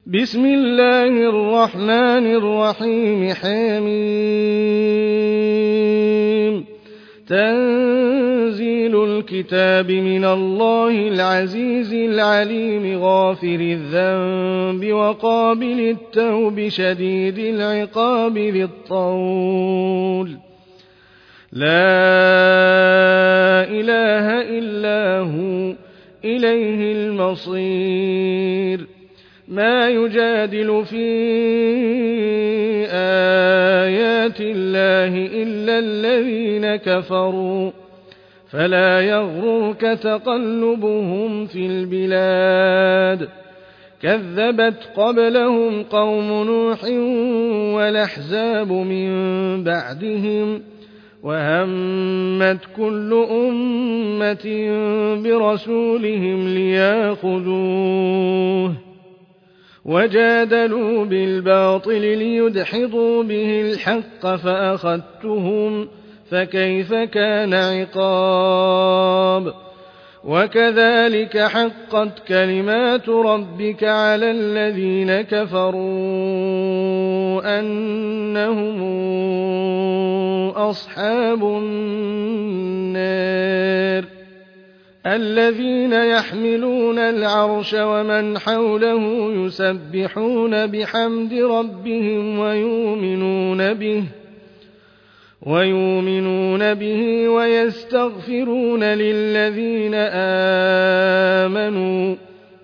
بسم الله الرحمن الرحيم حميم تنزيل الكتاب من الله العزيز العليم غافر الذنب وقابل التوب شديد العقاب ذي الطول لا إله إلا هو إليه المصير ما يجادل في آيات الله إلا الذين كفروا فلا يغررك تقلبهم في البلاد كذبت قبلهم قوم نوح والأحزاب من بعدهم وهمت كل أمة برسولهم ليأخذوه وجادلوا بالباطل ليدحضوا به الحق فأخذتهم فكيف كان عقاب وكذلك حقت كلمات ربك على الذين كفروا أنهم أصحاب النار الذين يحملون العرش ومن حوله يسبحون بحمد ربهم ويؤمنون به ويستغفرون للذين آمنوا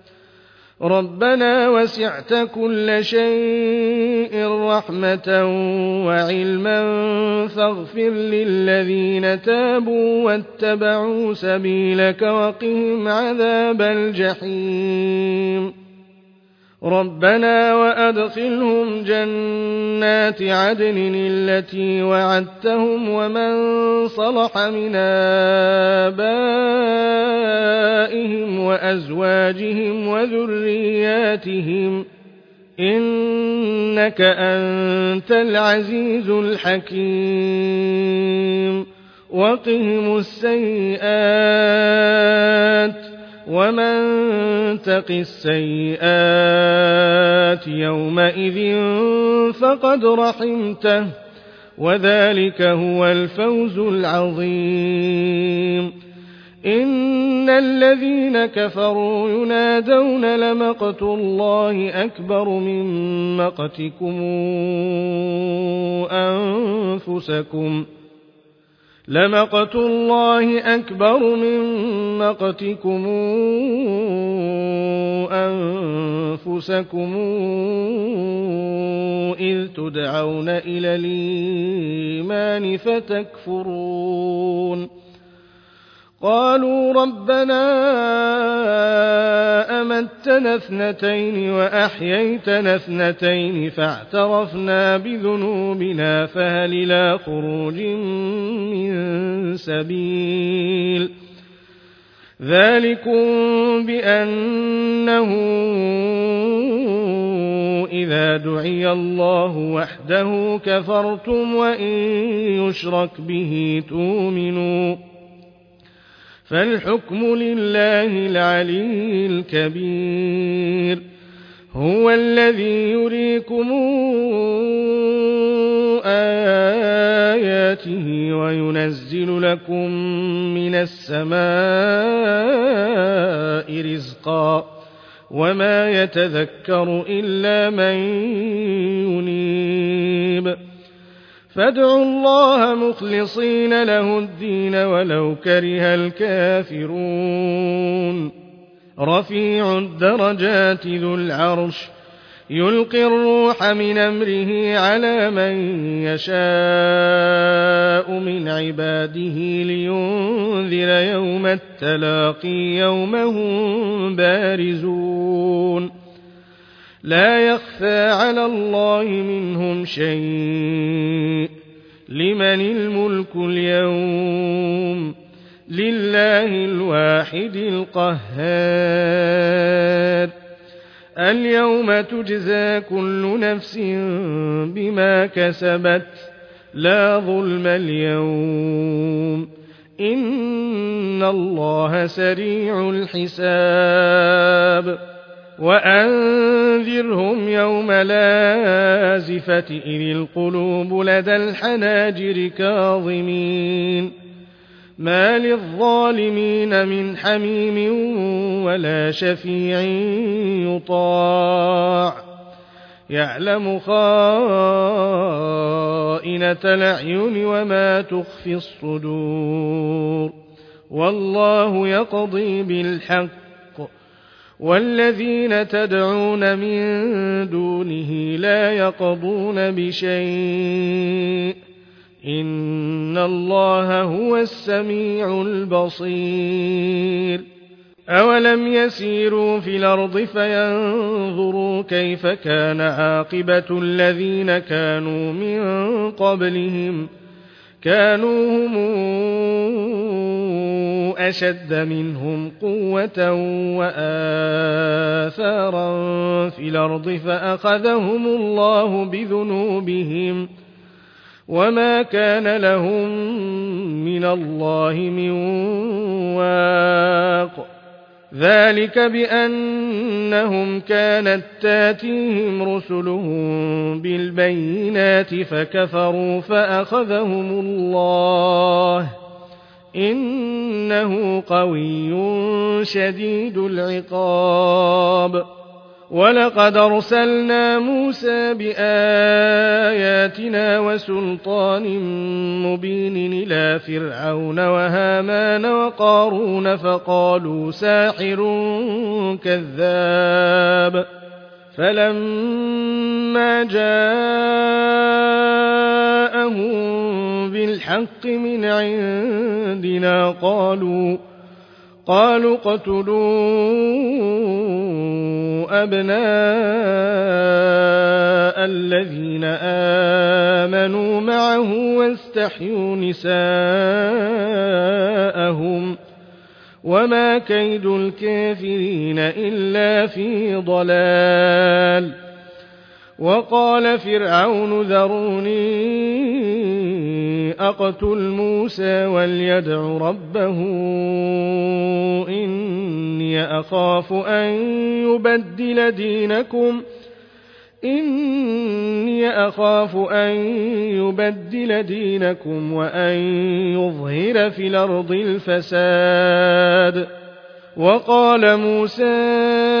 ربنا وسعت كل شيء رحمة وعلما فاغفر للذين تابوا واتبعوا سبيلك وقهم عذاب الجحيم ربنا وأدخلهم جنات عدن التي وعدتهم ومن صلح من آبائهم وأزواجهم وذرياتهم إنك أنت العزيز الحكيم وقهم السيئات ومن تق السيئات يومئذ فقد رحمته وذلك هو الفوز العظيم إن الذين كفروا ينادون لمقت الله أكبر من مقتكم أنفسكم لمقت الله أكبر من مقتكم أنفسكم إذ تدعون إلى الإيمان فتكفرون قالوا ربنا أمتنا اثنتين وأحييتنا اثنتين فاعترفنا بذنوبنا فهل إلى خروج من سبيل ذلكم بأنه إذا دعي الله وحده كفرتم وإن يشرك به تؤمنوا فالحكم لله العلي الكبير هو الذي يريكم آياته وينزل لكم من السماء رزقا وما يتذكر إلا من ينيب فادعوا الله مخلصين له الدين ولو كره الكافرون رفيع الدرجات ذو العرش يلقي الروح من أمره على من يشاء من عباده لينذر يوم التلاقي يوم هم بارزون لا يخفى على الله منهم شيء لمن الملك اليوم لله الواحد القهار اليوم تجزى كل نفس بما كسبت لا ظلم اليوم إن الله سريع الحساب وأنذرهم يوم لازفة إذ القلوب لدى الحناجر كاظمين ما للظالمين من حميم ولا شفيع يطاع يعلم خائنة الأعين وما تخفي الصدور والله يقضي بالحق والذين تدعون من دونه لا يقضون بشيء إن الله هو السميع البصير أولم يسيروا في الأرض فينظروا كيف كان عاقبة الذين كانوا من قبلهم كانوا هم أشد منهم قوة وآثارا في الأرض فأخذهم الله بذنوبهم وما كان لهم من الله من واق ذلك بأنهم كانت تاتيهم رسلهم بالبينات فكفروا فأخذهم الله إنه قوي شديد العقاب ولقد أرسلنا موسى بآياتنا وسلطان مبين إلى فرعون وهامان وقارون فقالوا ساحر كذاب فلما جاءهم بالحق من عندنا قالوا اقتلوا أبناء الذين آمنوا معه واستحيوا نساءهم وما كيد الكافرين إلا في ضلال وقال فرعون ذروني أقتل موسى وليدع ربه إني أخاف أن يبدل دينكم وأن يظهر في الأرض الفساد وقال موسى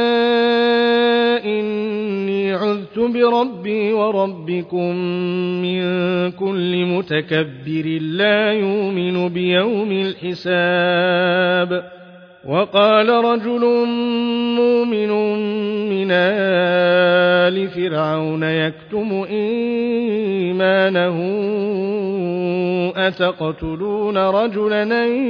إني عذت بربي وربكم من كل متكبر لا يؤمن بيوم الحساب وقال رجل مؤمن من آل فرعون يكتم إيمانه أتقتلون رجلا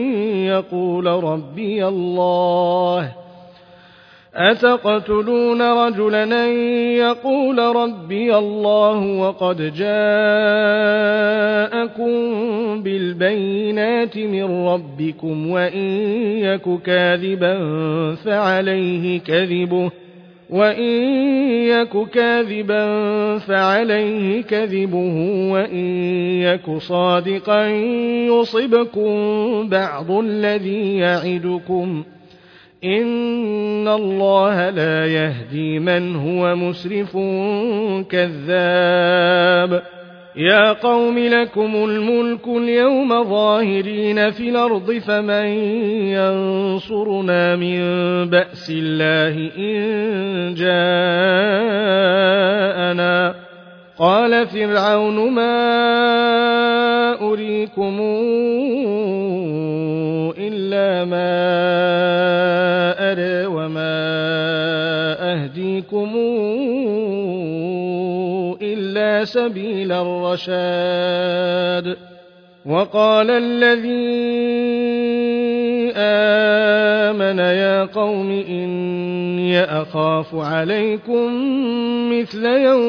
أن يقول ربي الله وقد جاءكم بالبينات من ربكم وإن يك كاذبا فعليه كذبه وإن يك صادقا يصبكم بعض الذي يعدكم إن الله لا يهدي من هو مسرف كذاب يا قوم لكم الملك اليوم ظاهرين في الأرض فمن ينصرنا من بأس الله إن جاءنا قال فرعون ما أريكم إلا ما أرى وما أهديكم إلا سبيل الرشاد وقال الذي آمن يا قوم إني أخاف عليكم مثل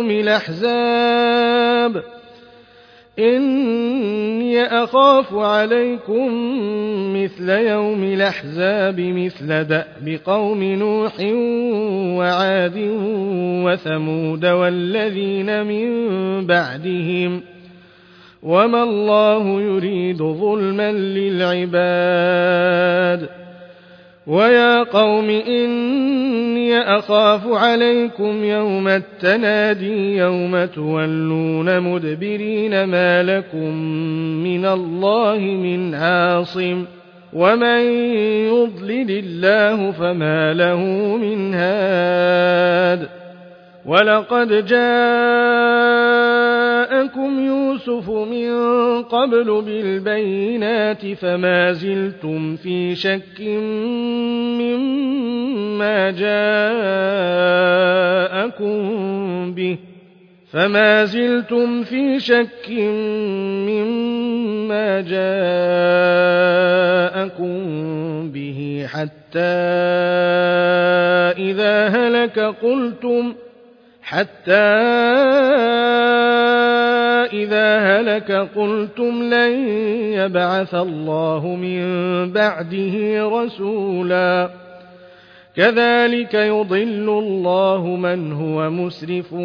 يوم الأحزاب مثل دأب قوم نوح وعاد وثمود والذين من بعدهم وما الله يريد ظلما للعباد ويا قوم إني أخاف عليكم يوم التنادي يوم تولون مدبرين ما لكم من الله من عاصم ومن يضلل الله فما له من هاد ولقد جاءكم يوسف من قبل بالبينات فما زلتم في شك مما جاءكم به حتى إذا هلك قلتم لن يبعث الله من بعده رسولا كذلك يضل الله من هو مسرف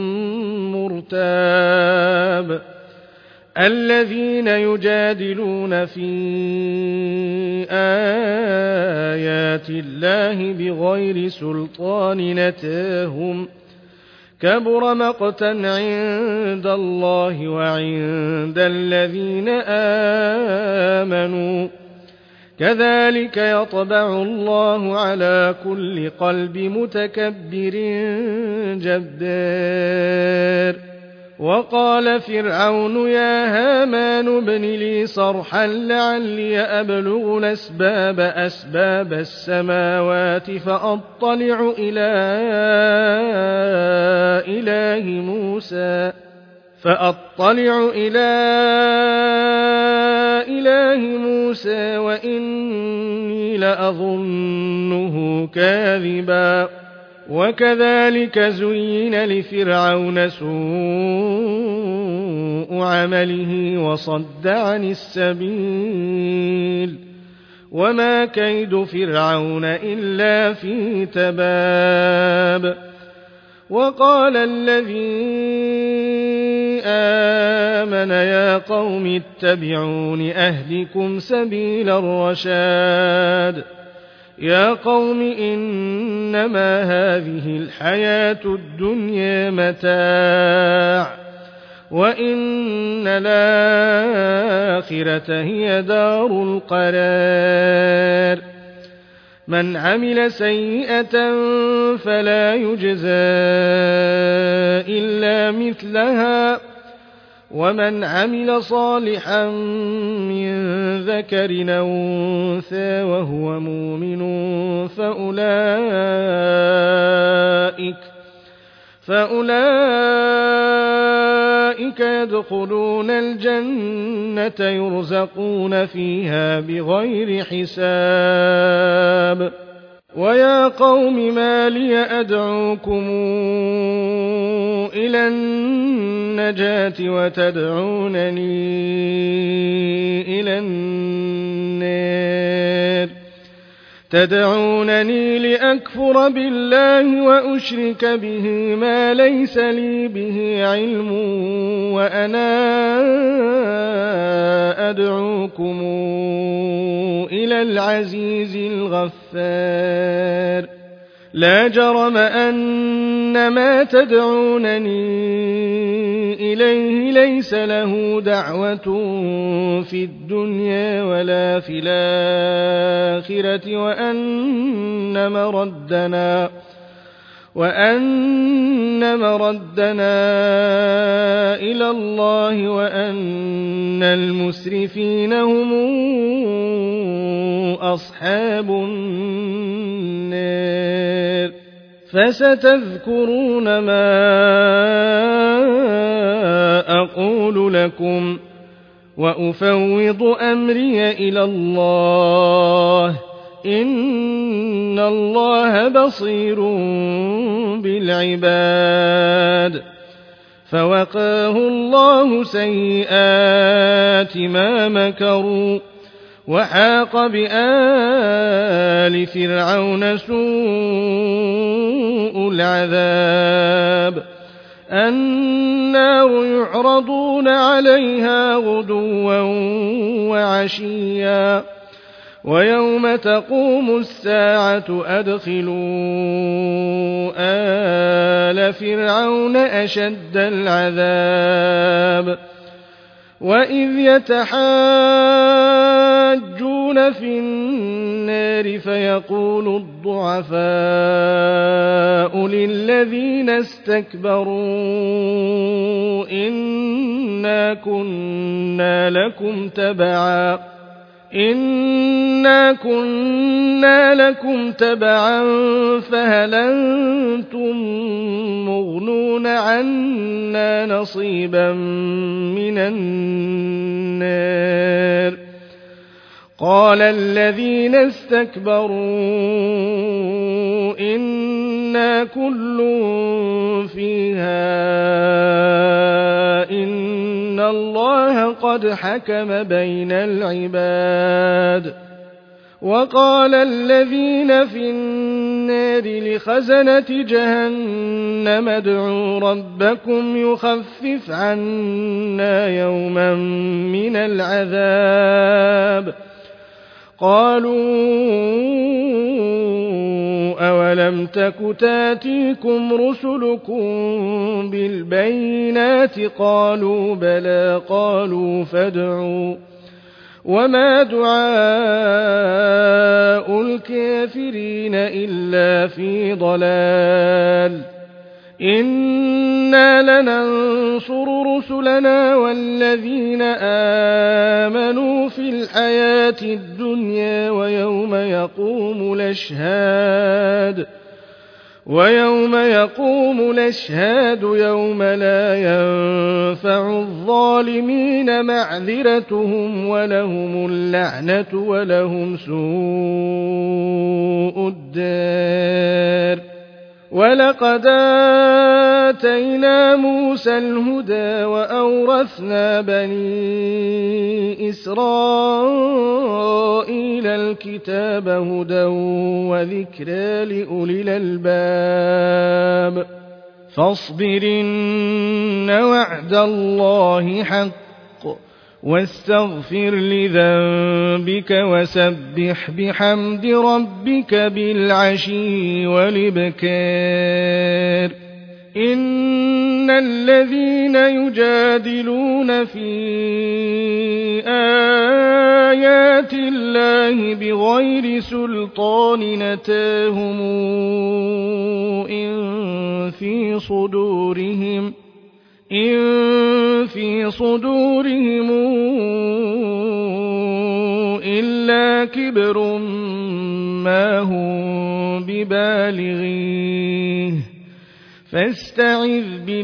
مرتاب الذين يجادلون في آيات الله بغير سلطان أتاهم كبر مقتا عند الله وعند الذين آمنوا كذلك يطبع الله على كل قلب متكبر جبار وقال فرعون يا هامان ابن لي صرحا لعلي أبلغ أسباب السماوات فأطلع إلى إله موسى وإني لأظنه كاذبا وكذلك زين لفرعون سوء عمله وصد عن السبيل وما كيد فرعون إلا في تباب وقال الذي آمن يا قوم اتبعون أهدكم سبيل الرشاد يا قوم إنما هذه الحياة الدنيا متاع وإن الآخرة هي دار القرار من عمل سيئة فلا يجزى إلا مثلها ومن عمل صالحا من ذكر أو أنثى وهو مؤمن فأولئك يدخلون الجنة يرزقون فيها بغير حساب ويا قوم ما لي أدعوكم إلى النجاة وتدعونني إلى النار تدعونني لأكفر بالله وأشرك به ما ليس لي به علم وأنا أدعوكم إلى العزيز الغفار لا جرم أن ما تدعونني إليه ليس له دعوة في الدنيا ولا في الآخرة وأن مردنا إلى الله وأن المسرفين هم أصحاب النار فستذكرون ما أقول لكم وأفوض أمري إلى الله إن الله بصير بالعباد فوقاه الله سيئات ما مكروا وحاق بآل فرعون سوء العذاب النار يعرضون عليها غدوا وعشيا ويوم تقوم الساعة أدخلوا آل فرعون أشد العذاب وإذ يتحاجون في النار فيقول الضعفاء للذين استكبروا إنا كنا لكم تبعا فهل أنتم مغنون عنا نصيبا من النار قال الذين استكبروا إنا كل فيها إن الله قد حكم بين العباد وقال الذين في النار لخزنة جهنم ادعوا ربكم يخفف عنا يوما من العذاب قالوا أولم تك تاتيكم رسلكم بالبينات قالوا بلى قالوا فادعوا وما دعاء الكافرين إلا في ضلال إنا لننصر رسلنا والذين آمنوا في الحياة الدنيا ويوم يقوم الأشهاد يوم لا ينفع الظالمين معذرتهم ولهم اللعنة ولهم سوء الدار ولقد آتينا موسى الهدى وأورثنا بني إسرائيل الكتاب هدى وذكرى لأولي الألباب فاصبر إن وعد الله حق واستغفر لذنبك وسبح بحمد ربك بالعشي والإبكار إن الذين يجادلون في آيات الله بغير سلطان أتاهم إن في صدورهم إلا كبر ما هم ببالغيه فاستعذ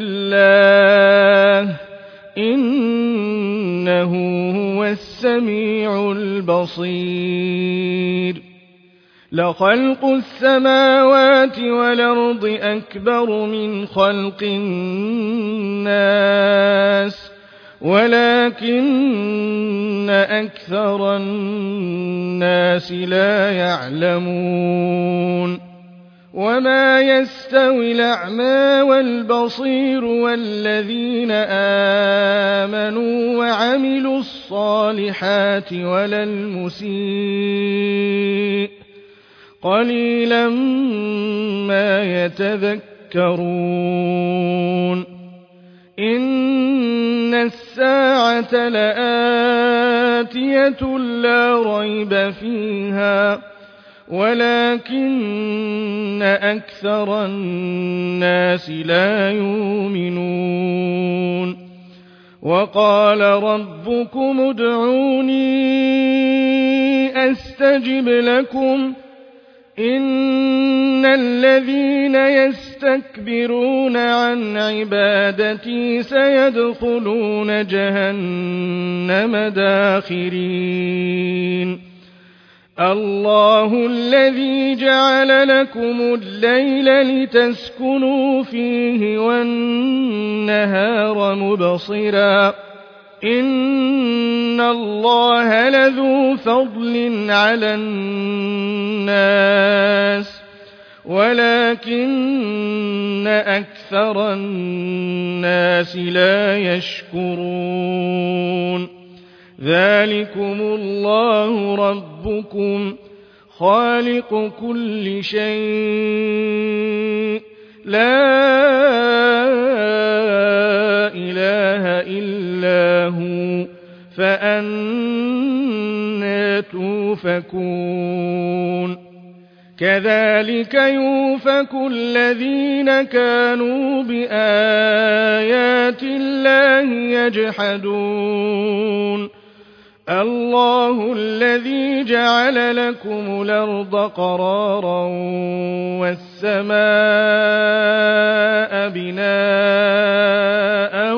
بالله إنه هو السميع البصير لخلق السماوات والأرض أكبر من خلق الناس ولكن أكثر الناس لا يعلمون وما يستوي الأعمى والبصير والذين آمنوا وعملوا الصالحات ولا المسيء قليلا ما يتذكرون إن الساعة لآتية لا ريب فيها ولكن أكثر الناس لا يؤمنون وقال ربكم ادعوني أستجب لكم إن الذين يستكبرون عن عبادتي سيدخلون جهنم داخرين الله الذي جعل لكم الليل لتسكنوا فيه والنهار مبصرا إن الله لذو فضل على الناس ولكن أكثر الناس لا يشكرون ذلكم الله ربكم خالق كل شيء لا إله إلا هو فأنى توفكون كذلك يؤفك الذين كانوا بآيات الله يجحدون الله الذي جعل لكم الأرض قرارا والسماء بناء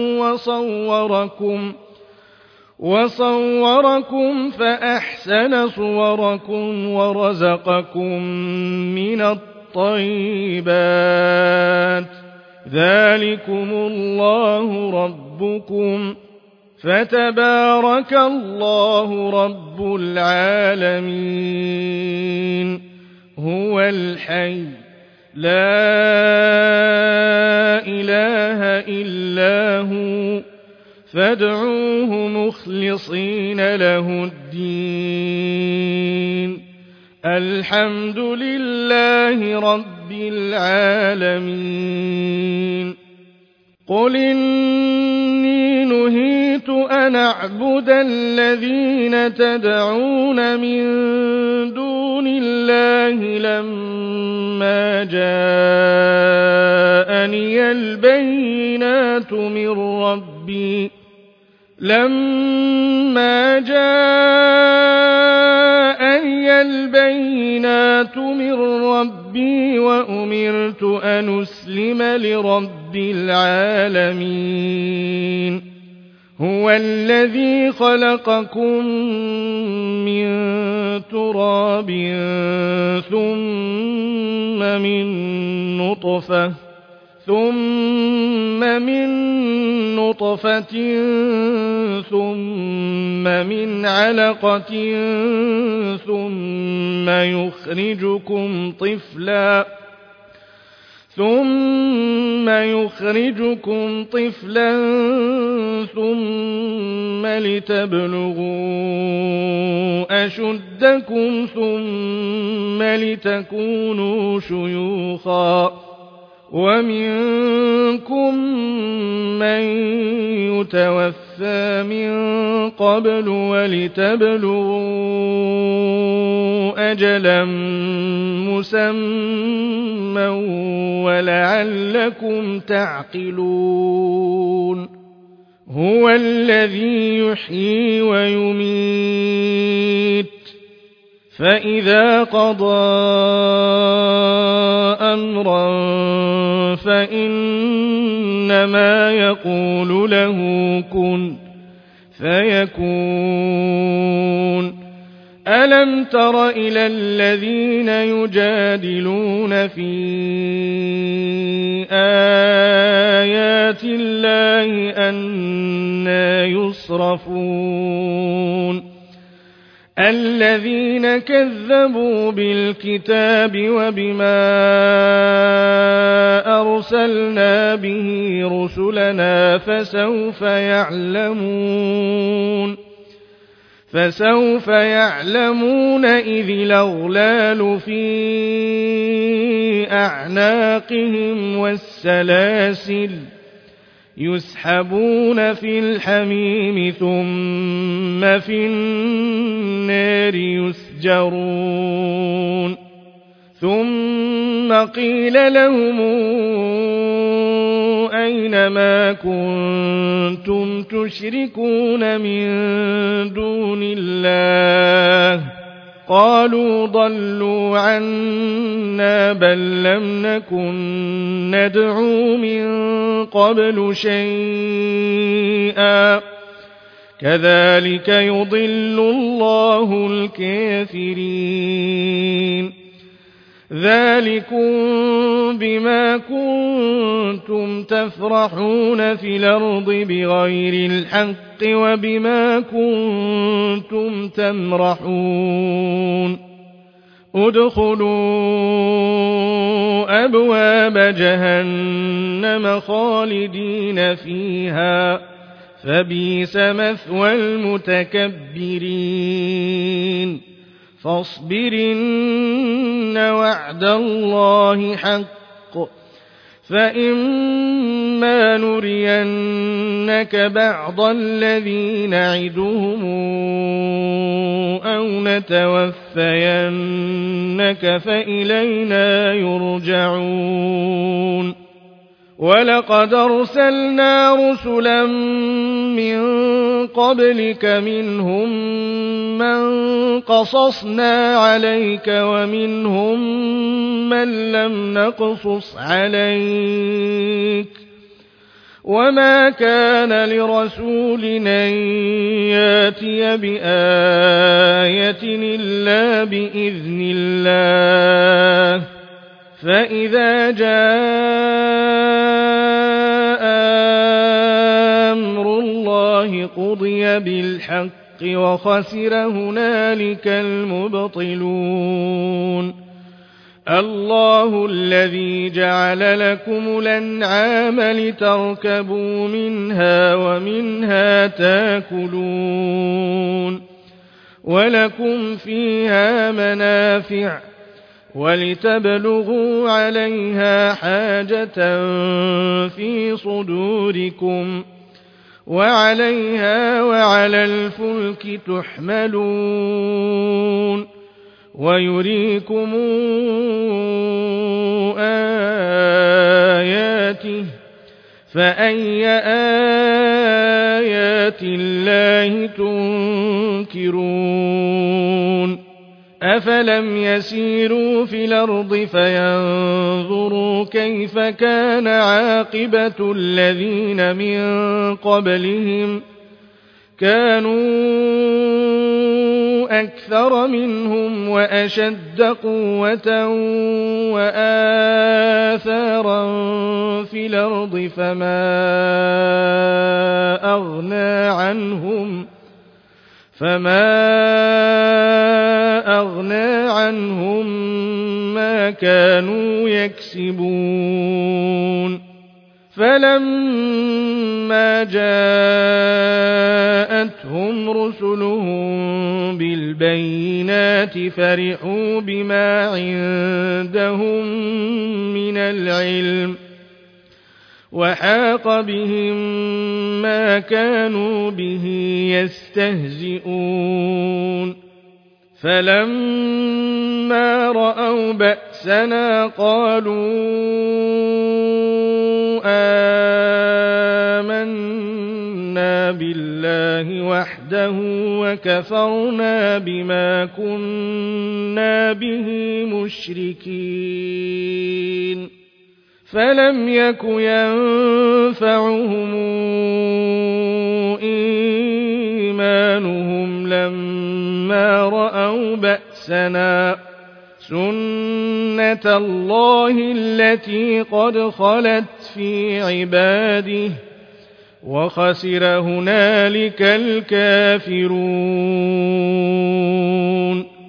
وصوركم فأحسن صوركم ورزقكم من الطيبات ذلكم الله ربكم فتبارك الله رب العالمين هو الحي لا إله إلا هو فادعوه مخلصين له الدين الحمد لله رب العالمين قل إني نهيت أن أعبد الذين تدعون من دون الله لما جاءني البينات من ربي وأمرت أن أسلم لرب العالمين هو الذي خلقكم من تراب ثم من نطفة ثم من علقة ثم يخرجكم طفلا ثم لتبلغوا أشدكم ثم لتكونوا شيوخا ومنكم من يتوفى من قبل ولتبلغوا أجلا مسمى ولعلكم تعقلون هو الذي يحيي ويميت فإذا قضى أمرا فإنما يقول له كن فيكون ألم تر إلى الذين يجادلون في آيات الله أنى يصرفون الذين كذبوا بالكتاب وبما أرسلنا به رسلنا فسوف يعلمون إذ الأغلال في أعناقهم والسلاسل يسحبون في الحميم ثم في النار يسجرون ثم قيل لهم أين ما كنتم تشركون من دون الله قالوا ضلوا عنا بل لم نكن ندعو من قبل شيئا كذلك يضل الله الكافرين ذلكم بما كنتم تفرحون في الأرض بغير الحق وبما كنتم تمرحون ادخلوا أبواب جهنم خالدين فيها فبئس مثوى المتكبرين فاصبر إن وعد الله حق فإما نرينك بعض الذي نعدهم أو نتوفينك فإلينا يرجعون ولقد أرسلنا رسلا من قبلك منهم من قصصنا عليك ومنهم من لم نقصص عليك وما كان لرسول أن ياتي بآية إلا بإذن الله فإذا جاء أمر الله قضي بالحق وخسر هنالك المبطلون الله الذي جعل لكم الأنعام لتركبوا منها ومنها تاكلون ولكم فيها منافع ولتبلغوا عليها حاجة في صدوركم وعليها وعلى الفلك تحملون ويريكم آياته فأي آيات الله تنكرون أفلم يسيروا في الأرض فينظروا كيف كان عاقبة الذين من قبلهم كانوا أكثر منهم وأشد قوة وآثارا في الأرض فما أغنى عنهم ما كانوا يكسبون فلما جاءتهم رسلهم بالبينات فرحوا بما عندهم من العلم وحاق بهم ما كانوا به يستهزئون فلما رأوا بأسنا قالوا آمنا بالله وحده وكفرنا بما كنا به مشركين فلم يك ينفعهم إيمانهم لما رأوا بأسنا سنة الله التي قد خلت في عباده وخسر هنالك الكافرون